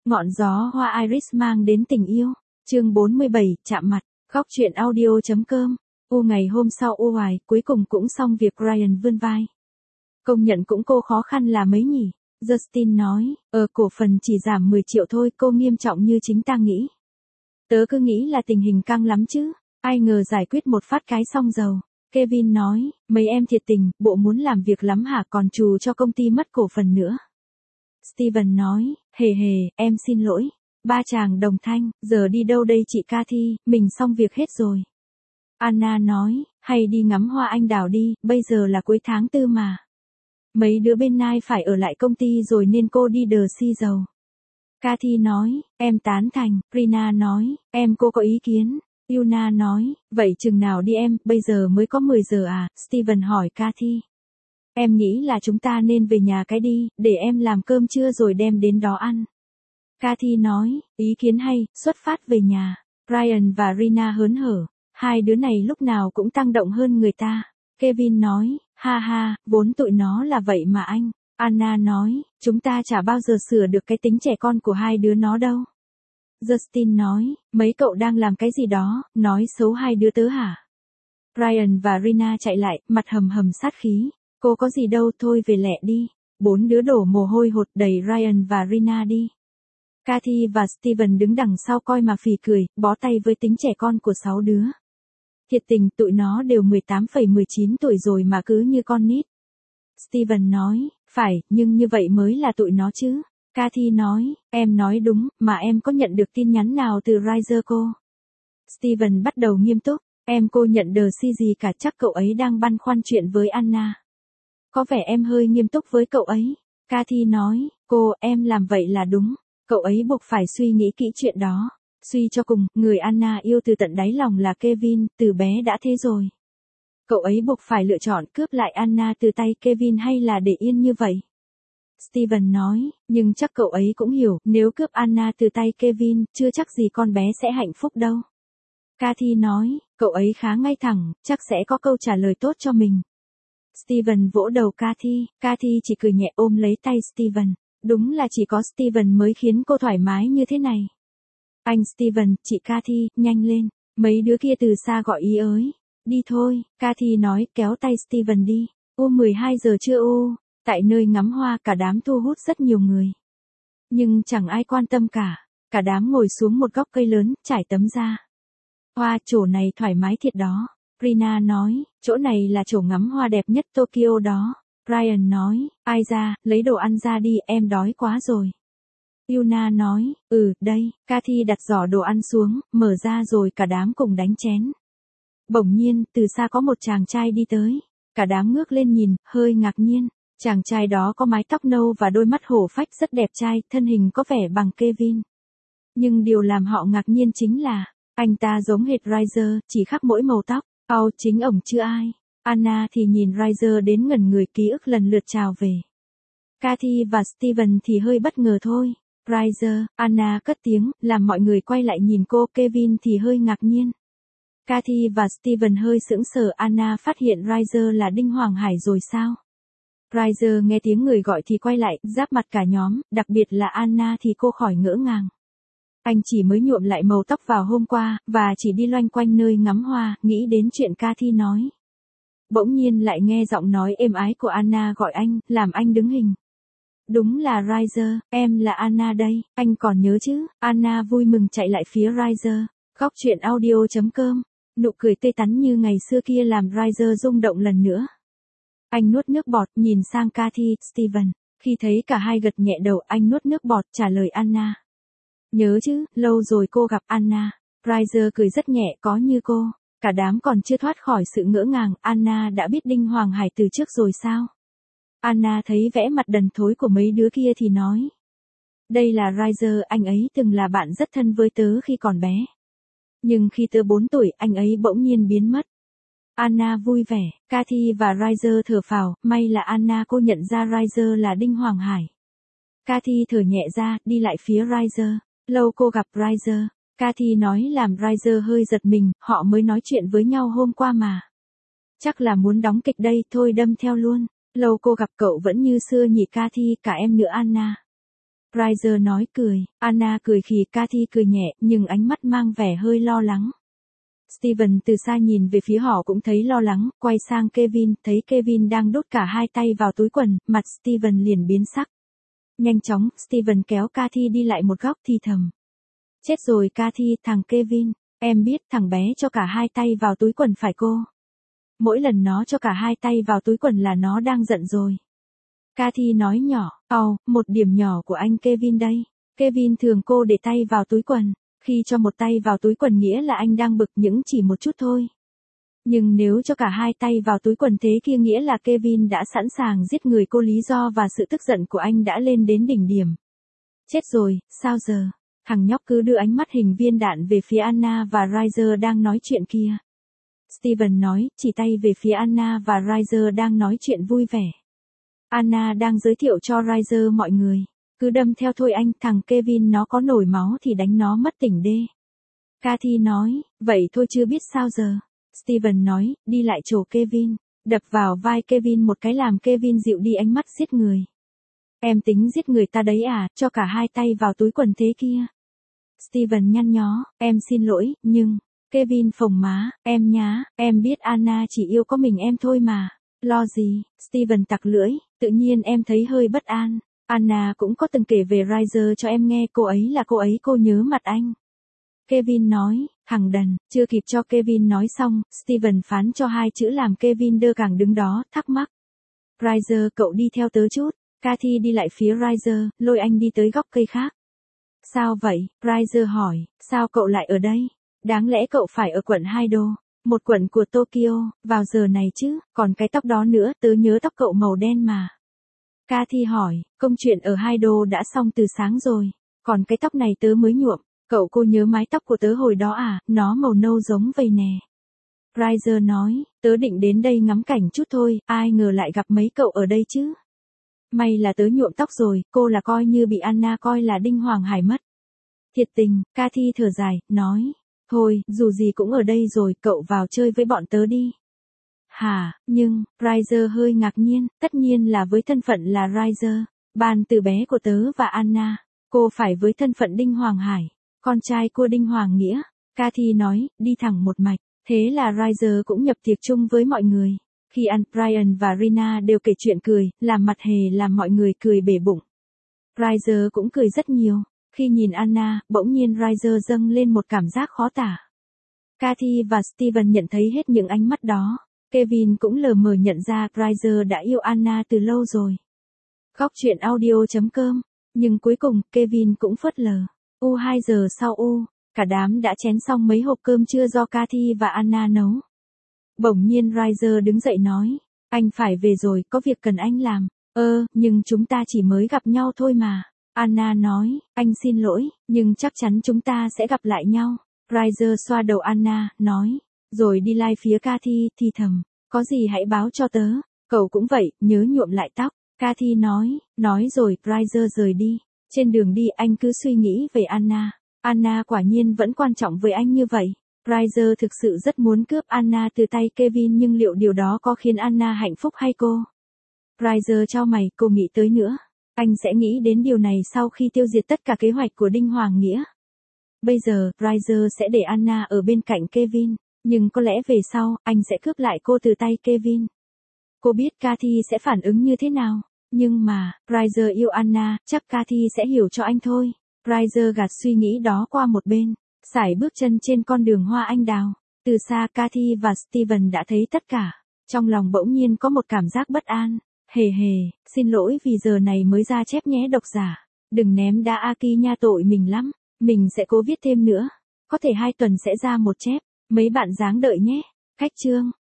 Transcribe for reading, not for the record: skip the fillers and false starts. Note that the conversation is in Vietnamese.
Ngọn gió hoa iris mang đến tình yêu. Chương 47, chạm mặt. Góc truyện audio.com. Ngày hôm sau hoài, cuối cùng cũng xong việc. Ryan vươn vai. Công nhận cũng cô khó khăn là mấy nhỉ? Justin nói, cổ phần chỉ giảm 10 triệu thôi, cô nghiêm trọng như chính ta nghĩ. Tớ cứ nghĩ là tình hình căng lắm chứ, ai ngờ giải quyết một phát cái xong dầu. Kevin nói, mấy em thiệt tình, bộ muốn làm việc lắm hả, còn trù cho công ty mất cổ phần nữa. Steven nói, hề, em xin lỗi. Ba chàng đồng thanh, giờ đi đâu đây chị Cathy, mình xong việc hết rồi. Anna nói, hay đi ngắm hoa anh đào đi, bây giờ là cuối tháng 4 mà. Mấy đứa bên Nai phải ở lại công ty rồi nên cô đi đờ si dầu. Cathy nói, em tán thành. Rina nói, cô có ý kiến. Yuna nói, vậy chừng nào đi em, bây giờ mới có 10 giờ à? Steven hỏi Cathy. Em nghĩ là chúng ta nên về nhà cái đi, để em làm cơm trưa rồi đem đến đó ăn. Cathy nói, ý kiến hay, xuất phát về nhà. Ryan và Rina hớn hở, hai đứa này lúc nào cũng tăng động hơn người ta. Kevin nói, ha, vốn tụi nó là vậy mà anh. Anna nói, chúng ta chả bao giờ sửa được cái tính trẻ con của hai đứa nó đâu. Justin nói, mấy cậu đang làm cái gì đó, nói xấu hai đứa tớ hả? Ryan và Rina chạy lại, mặt hầm sát khí. Cô có gì đâu, thôi về lẹ đi. 4 đứa đổ mồ hôi hột đẩy Ryan và Rina đi. Cathy và Steven đứng đằng sau coi mà phì cười, bó tay với tính trẻ con của 6 đứa. Thiệt tình, tụi nó đều 18,19 tuổi rồi mà cứ như con nít. Steven nói, phải, nhưng như vậy mới là tụi nó chứ. Cathy nói, em nói đúng, mà em có nhận được tin nhắn nào từ Riser cô? Steven bắt đầu nghiêm túc, cô nhận đờ si gì cả, chắc cậu ấy đang băn khoăn chuyện với Anna. Có vẻ em hơi nghiêm túc với cậu ấy. Cathy nói, em làm vậy là đúng. Cậu ấy buộc phải suy nghĩ kỹ chuyện đó. Suy cho cùng, người Anna yêu từ tận đáy lòng là Kevin, từ bé đã thế rồi. Cậu ấy buộc phải lựa chọn cướp lại Anna từ tay Kevin hay là để yên như vậy. Steven nói, nhưng chắc cậu ấy cũng hiểu, nếu cướp Anna từ tay Kevin, chưa chắc gì con bé sẽ hạnh phúc đâu. Cathy nói, cậu ấy khá ngay thẳng, chắc sẽ có câu trả lời tốt cho mình. Steven vỗ đầu Cathy chỉ cười nhẹ ôm lấy tay Steven. Đúng là chỉ có Steven mới khiến cô thoải mái như thế này. Anh Steven, chị Cathy, nhanh lên. Mấy đứa kia từ xa gọi ý ới. Đi thôi, Cathy nói, kéo tay Steven đi. 12 giờ trưa tại nơi ngắm hoa cả đám thu hút rất nhiều người. Nhưng chẳng ai quan tâm cả. Cả đám ngồi xuống một góc cây lớn, trải tấm da. Hoa, chỗ này thoải mái thiệt đó. Rina nói, chỗ này là chỗ ngắm hoa đẹp nhất Tokyo đó. Ryan nói, ai ra, lấy đồ ăn ra đi, em đói quá rồi. Yuna nói, đây. Cathy đặt giỏ đồ ăn xuống, mở ra rồi cả đám cùng đánh chén. Bỗng nhiên, từ xa có một chàng trai đi tới. Cả đám ngước lên nhìn, hơi ngạc nhiên. Chàng trai đó có mái tóc nâu và đôi mắt hổ phách, rất đẹp trai, thân hình có vẻ bằng Kevin. Nhưng điều làm họ ngạc nhiên chính là, anh ta giống hệt Riser, chỉ khác mỗi màu tóc. Chính ổng chưa ai. Anna thì nhìn Riser đến ngẩn người, ký ức lần lượt trào về. Cathy và Steven thì hơi bất ngờ thôi. Riser, Anna cất tiếng, làm mọi người quay lại nhìn cô. Kevin thì hơi ngạc nhiên. Cathy và Steven hơi sững sờ. Anna phát hiện Riser là Đinh Hoàng Hải rồi sao? Riser nghe tiếng người gọi thì quay lại, giáp mặt cả nhóm, đặc biệt là Anna thì cô khỏi ngỡ ngàng. Anh chỉ mới nhuộm lại màu tóc vào hôm qua, và chỉ đi loanh quanh nơi ngắm hoa, nghĩ đến chuyện Cathy nói. Bỗng nhiên lại nghe giọng nói êm ái của Anna gọi anh, làm anh đứng hình. Đúng là Riser, em là Anna đây, anh còn nhớ chứ? Anna vui mừng chạy lại phía Riser. Góc truyện audio.com. Nụ cười tươi tắn như ngày xưa kia làm Riser rung động lần nữa. Anh nuốt nước bọt, nhìn sang Cathy, Steven. Khi thấy cả hai gật nhẹ đầu, anh nuốt nước bọt, trả lời Anna. Nhớ chứ, lâu rồi cô gặp Anna. Riser cười rất nhẹ, có như cô. Cả đám còn chưa thoát khỏi sự ngỡ ngàng, Anna đã biết Đinh Hoàng Hải từ trước rồi sao? Anna thấy vẻ mặt đần thối của mấy đứa kia thì nói. Đây là Riser, anh ấy từng là bạn rất thân với tớ khi còn bé. Nhưng khi tớ 4 tuổi, anh ấy bỗng nhiên biến mất. Anna vui vẻ, Cathy và Riser thở phào, may là Anna cô nhận ra Riser là Đinh Hoàng Hải. Cathy thở nhẹ ra, đi lại phía Riser. Lâu cô gặp Riser. Cathy nói làm Riser hơi giật mình, họ mới nói chuyện với nhau hôm qua mà. Chắc là muốn đóng kịch đây, thôi đâm theo luôn. Lâu cô gặp cậu vẫn như xưa nhỉ Cathy, cả em nữa Anna. Riser nói cười, Anna cười khì, Cathy cười nhẹ, nhưng ánh mắt mang vẻ hơi lo lắng. Steven từ xa nhìn về phía họ cũng thấy lo lắng, quay sang Kevin, thấy Kevin đang đút cả hai tay vào túi quần, mặt Steven liền biến sắc. Nhanh chóng, Steven kéo Cathy đi lại một góc thì thầm. Chết rồi Cathy, thằng Kevin, em biết thằng bé cho cả hai tay vào túi quần phải cô. Mỗi lần nó cho cả hai tay vào túi quần là nó đang giận rồi. Cathy nói nhỏ, một điểm nhỏ của anh Kevin đây. Kevin thường cô để tay vào túi quần. Khi cho một tay vào túi quần nghĩa là anh đang bực những chỉ một chút thôi. Nhưng nếu cho cả hai tay vào túi quần thế kia nghĩa là Kevin đã sẵn sàng giết người cô, lý do và sự tức giận của anh đã lên đến đỉnh điểm. Chết rồi, sao giờ? Thằng nhóc cứ đưa ánh mắt hình viên đạn về phía Anna và Riser đang nói chuyện kia. Steven nói, chỉ tay về phía Anna và Riser đang nói chuyện vui vẻ. Anna đang giới thiệu cho Riser mọi người. Cứ đâm theo thôi anh, thằng Kevin nó có nổi máu thì đánh nó mất tỉnh đê. Cathy nói, vậy thôi chưa biết sao giờ. Steven nói, đi lại chỗ Kevin, đập vào vai Kevin một cái làm Kevin dịu đi ánh mắt giết người. Em tính giết người ta đấy à, cho cả hai tay vào túi quần thế kia. Steven nhăn nhó, em xin lỗi, nhưng... Kevin phồng má, em nhá, em biết Anna chỉ yêu có mình em thôi mà. Lo gì, Steven tặc lưỡi, tự nhiên em thấy hơi bất an. Anna cũng có từng kể về Riser cho em nghe, cô ấy là cô ấy, cô nhớ mặt anh. Kevin nói, thằng đần, chưa kịp cho Kevin nói xong, Steven phán cho hai chữ làm Kevin đơ càng đứng đó, thắc mắc. Riser, cậu đi theo tớ chút. Cathy đi lại phía Riser, lôi anh đi tới góc cây khác. Sao vậy? Riser hỏi, sao cậu lại ở đây? Đáng lẽ cậu phải ở quận Haido, một quận của Tokyo, vào giờ này chứ, còn cái tóc đó nữa, tớ nhớ tóc cậu màu đen mà. Cathy hỏi, công chuyện ở Haido đã xong từ sáng rồi, còn cái tóc này tớ mới nhuộm, cô nhớ mái tóc của tớ hồi đó à, nó màu nâu giống vầy nè. Riser nói, tớ định đến đây ngắm cảnh chút thôi, ai ngờ lại gặp mấy cậu ở đây chứ. May là tớ nhuộm tóc rồi, cô là coi như bị Anna coi là đinh hoàng hải mất. Thiệt tình, Cathy thở dài, nói. Thôi, dù gì cũng ở đây rồi, cậu vào chơi với bọn tớ đi. Hả, nhưng, Riser hơi ngạc nhiên, tất nhiên là với thân phận là Riser, ban từ bé của tớ và Anna, cô phải với thân phận Đinh Hoàng Hải, con trai của Đinh Hoàng Nghĩa. Cathy nói, đi thẳng một mạch, thế là Riser cũng nhập tiệc chung với mọi người. Khi ăn, Brian và Rina đều kể chuyện cười, làm mặt hề làm mọi người cười bể bụng. Riser cũng cười rất nhiều. Khi nhìn Anna, bỗng nhiên Riser dâng lên một cảm giác khó tả. Cathy và Steven nhận thấy hết những ánh mắt đó. Kevin cũng lờ mờ nhận ra Riser đã yêu Anna từ lâu rồi. Góc truyện audio.com. Nhưng cuối cùng, Kevin cũng phớt lờ. 2 giờ sau cả đám đã chén xong mấy hộp cơm trưa do Cathy và Anna nấu. Bỗng nhiên Riser đứng dậy nói, anh phải về rồi, có việc cần anh làm. Nhưng chúng ta chỉ mới gặp nhau thôi mà. Anna nói, anh xin lỗi, nhưng chắc chắn chúng ta sẽ gặp lại nhau. Riser xoa đầu Anna, nói, rồi đi lai phía Cathy, thì thầm, có gì hãy báo cho tớ, cậu cũng vậy, nhớ nhuộm lại tóc. Cathy nói rồi, Riser rời đi. Trên đường đi anh cứ suy nghĩ về Anna. Anna quả nhiên vẫn quan trọng với anh như vậy. Riser thực sự rất muốn cướp Anna từ tay Kevin, nhưng liệu điều đó có khiến Anna hạnh phúc hay cô? Riser chau mày, cô nghĩ tới nữa. Anh sẽ nghĩ đến điều này sau khi tiêu diệt tất cả kế hoạch của Đinh Hoàng Nghĩa. Bây giờ, Riser sẽ để Anna ở bên cạnh Kevin, nhưng có lẽ về sau, anh sẽ cướp lại cô từ tay Kevin. Cô biết Cathy sẽ phản ứng như thế nào, nhưng mà, Riser yêu Anna, chắc Cathy sẽ hiểu cho anh thôi. Riser gạt suy nghĩ đó qua một bên, sải bước chân trên con đường hoa anh đào. Từ xa Cathy và Steven đã thấy tất cả, trong lòng bỗng nhiên có một cảm giác bất an. Hề, xin lỗi vì giờ này mới ra chép nhé độc giả. Đừng ném đá Aki nha, tội mình lắm. Mình sẽ cố viết thêm nữa. Có thể 2 tuần sẽ ra một chép. Mấy bạn ráng đợi nhé. Khách chương.